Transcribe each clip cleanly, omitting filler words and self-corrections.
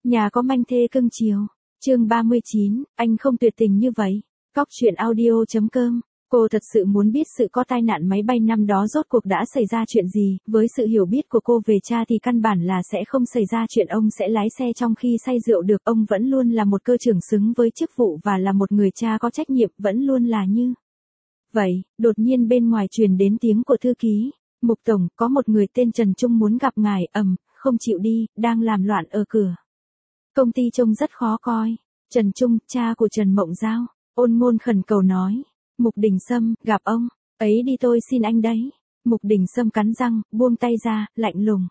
Nhà có manh thê cưng chiều. Chương 39, anh không tuyệt tình như vậy. Cóc truyện audio.com. Cô thật sự muốn biết sự có tai nạn máy bay năm đó rốt cuộc đã xảy ra chuyện gì, với sự hiểu biết của cô về cha thì căn bản là sẽ không xảy ra chuyện ông sẽ lái xe trong khi say rượu được. Ông vẫn luôn là một cơ trưởng xứng với chức vụ và là một người cha có trách nhiệm, vẫn luôn là như vậy. Đột nhiên bên ngoài truyền đến tiếng của thư ký. Mục tổng, có một người tên Trần Trung muốn gặp ngài, không chịu đi, đang làm loạn ở cửa. Công ty trông rất khó coi. Trần Trung, cha của Trần Mộng Giao. Ôn Ngôn khẩn cầu nói. Mục Đình Sâm, gặp ông. Ấy đi, tôi xin anh đấy. Mục Đình Sâm cắn răng, buông tay ra, lạnh lùng.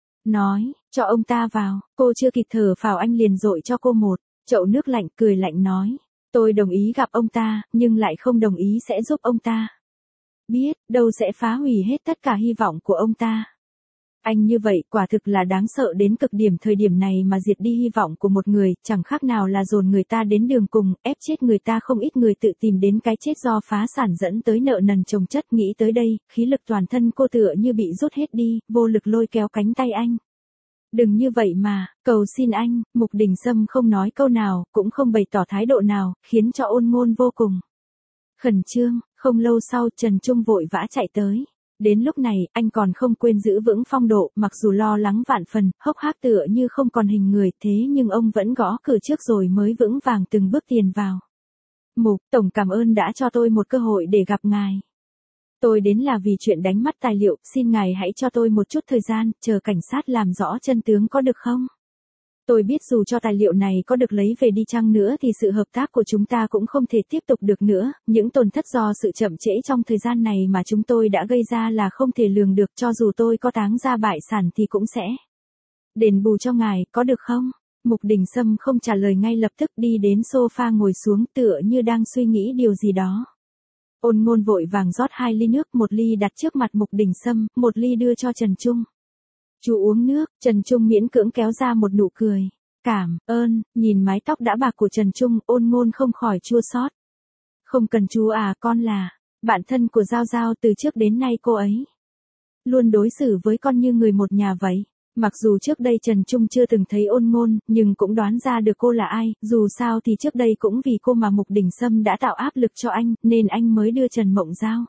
Nói, cho ông ta vào. Cô chưa kịp thở phào anh liền dội cho cô một chậu nước lạnh, cười lạnh nói. Tôi đồng ý gặp ông ta, nhưng lại không đồng ý sẽ giúp ông ta. Biết, đâu sẽ phá hủy hết tất cả hy vọng của ông ta. Anh như vậy quả thực là đáng sợ đến cực điểm. Thời điểm này mà diệt đi hy vọng của một người, chẳng khác nào là dồn người ta đến đường cùng, ép chết người ta. Không ít người tự tìm đến cái chết do phá sản dẫn tới nợ nần chồng chất. Nghĩ tới đây, khí lực toàn thân cô tựa như bị rút hết đi, vô lực lôi kéo cánh tay anh. Đừng như vậy mà, cầu xin anh. Mục Đình Sâm không nói câu nào, cũng không bày tỏ thái độ nào, khiến cho Ôn Ngôn vô cùng khẩn trương. Không lâu sau, Trần Trung vội vã chạy tới. Đến lúc này, anh còn không quên giữ vững phong độ, mặc dù lo lắng vạn phần, hốc hác tựa như không còn hình người, thế nhưng ông vẫn gõ cửa trước rồi mới vững vàng từng bước tiền vào. Mục tổng, cảm ơn đã cho tôi một cơ hội để gặp ngài. Tôi đến là vì chuyện đánh mất tài liệu, xin ngài hãy cho tôi một chút thời gian, chờ cảnh sát làm rõ chân tướng có được không? Tôi biết dù cho tài liệu này có được lấy về đi chăng nữa thì sự hợp tác của chúng ta cũng không thể tiếp tục được nữa, những tổn thất do sự chậm trễ trong thời gian này mà chúng tôi đã gây ra là không thể lường được, cho dù tôi có táng ra bại sản thì cũng sẽ đền bù cho ngài, có được không? Mục Đình Sâm không trả lời ngay lập tức, đi đến sofa ngồi xuống tựa như đang suy nghĩ điều gì đó. Ôn Ngôn vội vàng rót 2 ly nước, một ly đặt trước mặt Mục Đình Sâm, một ly đưa cho Trần Trung. Chú uống nước. Trần Trung miễn cưỡng kéo ra một nụ cười. Cảm ơn. Nhìn mái tóc đã bạc của Trần Trung, Ôn Ngôn không khỏi chua xót. Không cần chú à, con là bạn thân của Giao Giao, từ trước đến nay cô ấy luôn đối xử với con như người một nhà vậy. Mặc dù trước đây Trần Trung chưa từng thấy Ôn Ngôn, nhưng cũng đoán ra được cô là ai, dù sao thì trước đây cũng vì cô mà Mục Đình Sâm đã tạo áp lực cho anh, nên anh mới đưa Trần Mộng Giao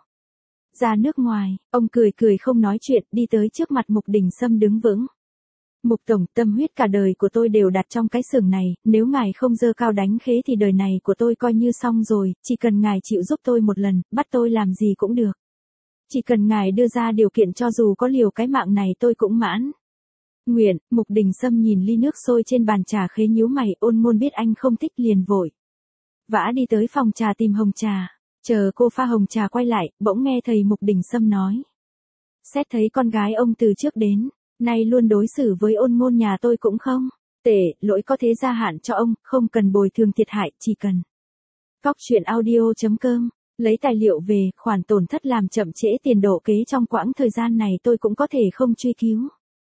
ra nước ngoài. Ông cười cười không nói chuyện, đi tới trước mặt Mục Đình Sâm đứng vững. Mục tổng, tâm huyết cả đời của tôi đều đặt trong cái xưởng này, nếu ngài không giơ cao đánh khế thì đời này của tôi coi như xong rồi, chỉ cần ngài chịu giúp tôi một lần, bắt tôi làm gì cũng được. Chỉ cần ngài đưa ra điều kiện, cho dù có liều cái mạng này tôi cũng mãn nguyện. Mục Đình Sâm nhìn ly nước sôi trên bàn trà khế nhíu mày. Ôn Ngôn biết anh không thích liền vội vã đi tới phòng trà tìm hồng trà. Chờ cô pha hồng trà quay lại, bỗng nghe thầy Mục Đình Sâm nói. Xét thấy con gái ông từ trước đến nay luôn đối xử với Ôn Ngôn nhà tôi cũng không tệ, lỗi có thế gia hạn cho ông, không cần bồi thường thiệt hại, chỉ cần cóc truyện audio.com. Lấy tài liệu về, khoản tổn thất làm chậm trễ tiền đổ kế trong quãng thời gian này tôi cũng có thể không truy cứu.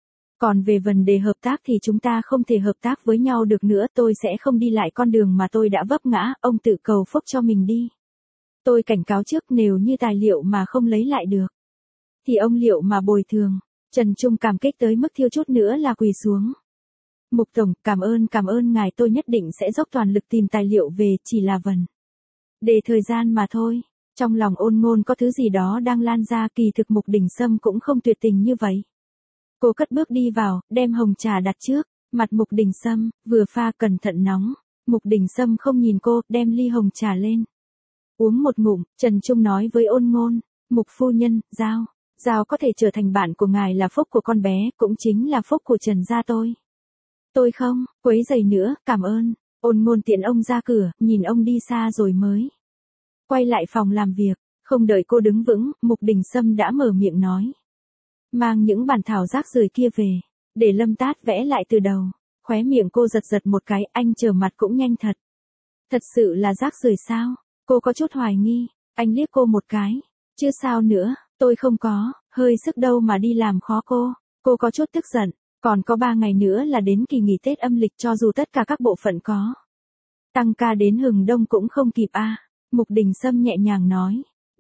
Còn về vấn đề hợp tác thì chúng ta không thể hợp tác với nhau được nữa, tôi sẽ không đi lại con đường mà tôi đã vấp ngã, ông tự cầu phúc cho mình đi. Tôi cảnh cáo trước, nếu như tài liệu mà không lấy lại được thì ông liệu mà bồi thường. Trần Trung cảm kích tới mức thiếu chút nữa là quỳ xuống. Mục tổng, cảm ơn ngài, tôi nhất định sẽ dốc toàn lực tìm tài liệu về, chỉ là vấn đề thời gian mà thôi. Trong lòng Ôn Ngôn có thứ gì đó đang lan ra, kỳ thực Mục Đình Sâm cũng không tuyệt tình như vậy. Cô cất bước đi vào, đem hồng trà đặt trước mặt Mục Đình Sâm, vừa pha cẩn thận nóng. Mục Đình Sâm không nhìn cô, đem ly hồng trà lên. Uống một ngụm, Trần Trung nói với Ôn Ngôn. Mục phu nhân, Giao có thể trở thành bạn của ngài là phúc của con bé, cũng chính là phúc của Trần gia tôi. Tôi không quấy rầy nữa, cảm ơn. Ôn Ngôn tiễn ông ra cửa, nhìn ông đi xa rồi mới quay lại phòng làm việc. Không đợi cô đứng vững, Mục Đình Sâm đã mở miệng nói. Mang những bản thảo rác rưởi kia về, để Lâm Tát vẽ lại từ đầu. Khóe miệng cô giật giật một cái, anh trở mặt cũng nhanh thật. Thật sự là rác rưởi sao? Cô có chút hoài nghi. Anh liếc cô một cái. Chứ sao nữa, tôi không có hơi sức đâu mà đi làm khó cô. Cô có chút tức giận. Còn có 3 ngày nữa là đến kỳ nghỉ Tết âm lịch, cho dù tất cả các bộ phận có tăng ca đến hừng đông cũng không kịp a. Mục Đình Sâm nhẹ nhàng nói.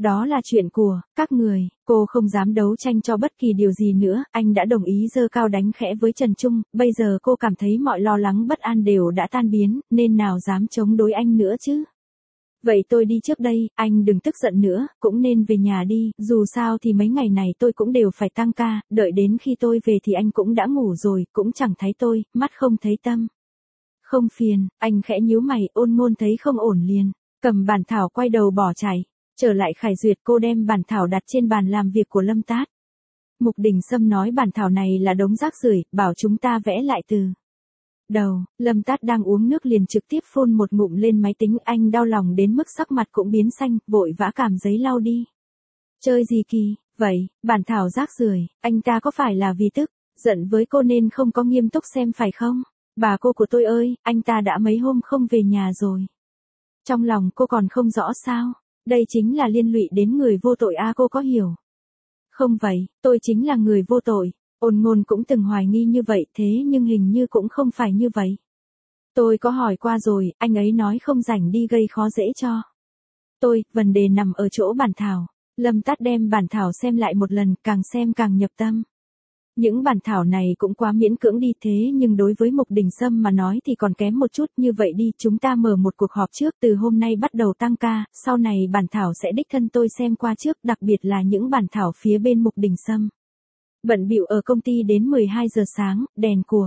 Đó là chuyện của các người, cô không dám đấu tranh cho bất kỳ điều gì nữa, anh đã đồng ý giơ cao đánh khẽ với Trần Trung, bây giờ cô cảm thấy mọi lo lắng bất an đều đã tan biến, nên nào dám chống đối anh nữa chứ. Vậy tôi đi trước đây, anh đừng tức giận nữa, cũng nên về nhà đi, dù sao thì mấy ngày này tôi cũng đều phải tăng ca, đợi đến khi tôi về thì anh cũng đã ngủ rồi, cũng chẳng thấy tôi, mắt không thấy tâm. Không phiền, anh khẽ nhíu mày, Ôn Ngôn thấy không ổn liền, cầm bản thảo quay đầu bỏ chạy. Trở lại Khải Duyệt, cô đem bản thảo đặt trên bàn làm việc của Lâm Tát. Mục Đình Sâm nói bản thảo này là đống rác rưởi, bảo chúng ta vẽ lại từ đầu. Lâm Tát đang uống nước liền trực tiếp phun một ngụm lên máy tính, anh đau lòng đến mức sắc mặt cũng biến xanh, vội vã cảm giấy lau đi. Chơi gì kỳ, vậy, bản thảo rác rưởi, anh ta có phải là vì tức, giận với cô nên không có nghiêm túc xem phải không? Bà cô của tôi ơi, anh ta đã mấy hôm không về nhà rồi. Trong lòng cô còn không rõ sao? Đây chính là liên lụy đến người vô tội à, cô có hiểu? Không vậy, tôi chính là người vô tội. Ôn Ngôn cũng từng hoài nghi như vậy thế nhưng hình như cũng không phải như vậy. Tôi có hỏi qua rồi, anh ấy nói không rảnh đi gây khó dễ cho tôi, vấn đề nằm ở chỗ bản thảo. Lâm Tát đem bản thảo xem lại một lần, càng xem càng nhập tâm. Những bản thảo này cũng quá miễn cưỡng đi thế nhưng đối với Mục Đình Sâm mà nói thì còn kém một chút, như vậy đi chúng ta mở một cuộc họp trước, từ hôm nay bắt đầu tăng ca, sau này bản thảo sẽ đích thân tôi xem qua trước, đặc biệt là những bản thảo phía bên Mục Đình Sâm. Bận bịu ở công ty đến 12 giờ sáng, đèn của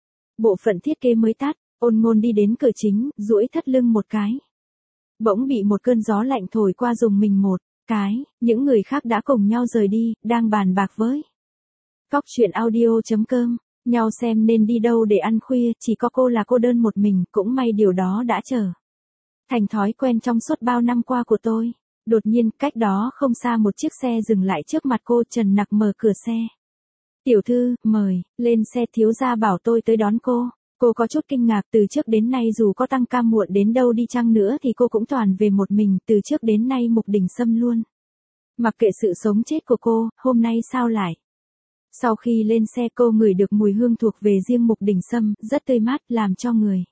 bộ phận thiết kế mới tắt, Ôn Ngôn đi đến cửa chính, duỗi thắt lưng một cái. Bỗng bị một cơn gió lạnh thổi qua rùng mình một cái, những người khác đã cùng nhau rời đi, đang bàn bạc với Cóc truyện audio.com, nhau xem nên đi đâu để ăn khuya, chỉ có cô là cô đơn một mình, cũng may điều đó đã trở thành thói quen trong suốt bao năm qua của tôi. Đột nhiên, cách đó không xa một chiếc xe dừng lại trước mặt cô, Trần Nặc mở cửa xe. Tiểu thư, mời, lên xe, thiếu gia bảo tôi tới đón cô. Cô có chút kinh ngạc, từ trước đến nay dù có tăng ca muộn đến đâu đi chăng nữa thì cô cũng toàn về một mình, từ trước đến nay Mục Đình Sâm luôn mặc kệ sự sống chết của cô, hôm nay sao lại? Sau khi lên xe cô ngửi được mùi hương thuộc về riêng Mục Đình Sâm, rất tươi mát, làm cho người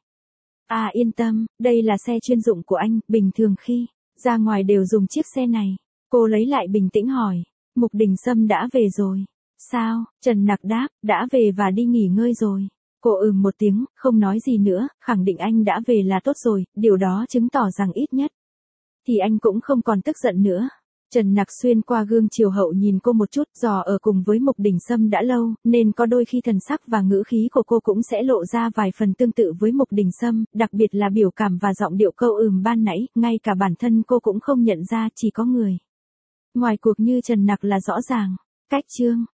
yên tâm, đây là xe chuyên dụng của anh, bình thường khi ra ngoài đều dùng chiếc xe này. Cô lấy lại bình tĩnh hỏi, Mục Đình Sâm đã về rồi. Sao? Trần Nặc đáp, đã về và đi nghỉ ngơi rồi. Cô một tiếng, không nói gì nữa, khẳng định anh đã về là tốt rồi, điều đó chứng tỏ rằng ít nhất thì anh cũng không còn tức giận nữa. Trần Nặc xuyên qua gương chiều hậu nhìn cô một chút, dò ở cùng với Mục Đình Sâm đã lâu, nên có đôi khi thần sắc và ngữ khí của cô cũng sẽ lộ ra vài phần tương tự với Mục Đình Sâm, đặc biệt là biểu cảm và giọng điệu câu ban nãy, ngay cả bản thân cô cũng không nhận ra, chỉ có người ngoài cuộc như Trần Nặc là rõ ràng. Cách chương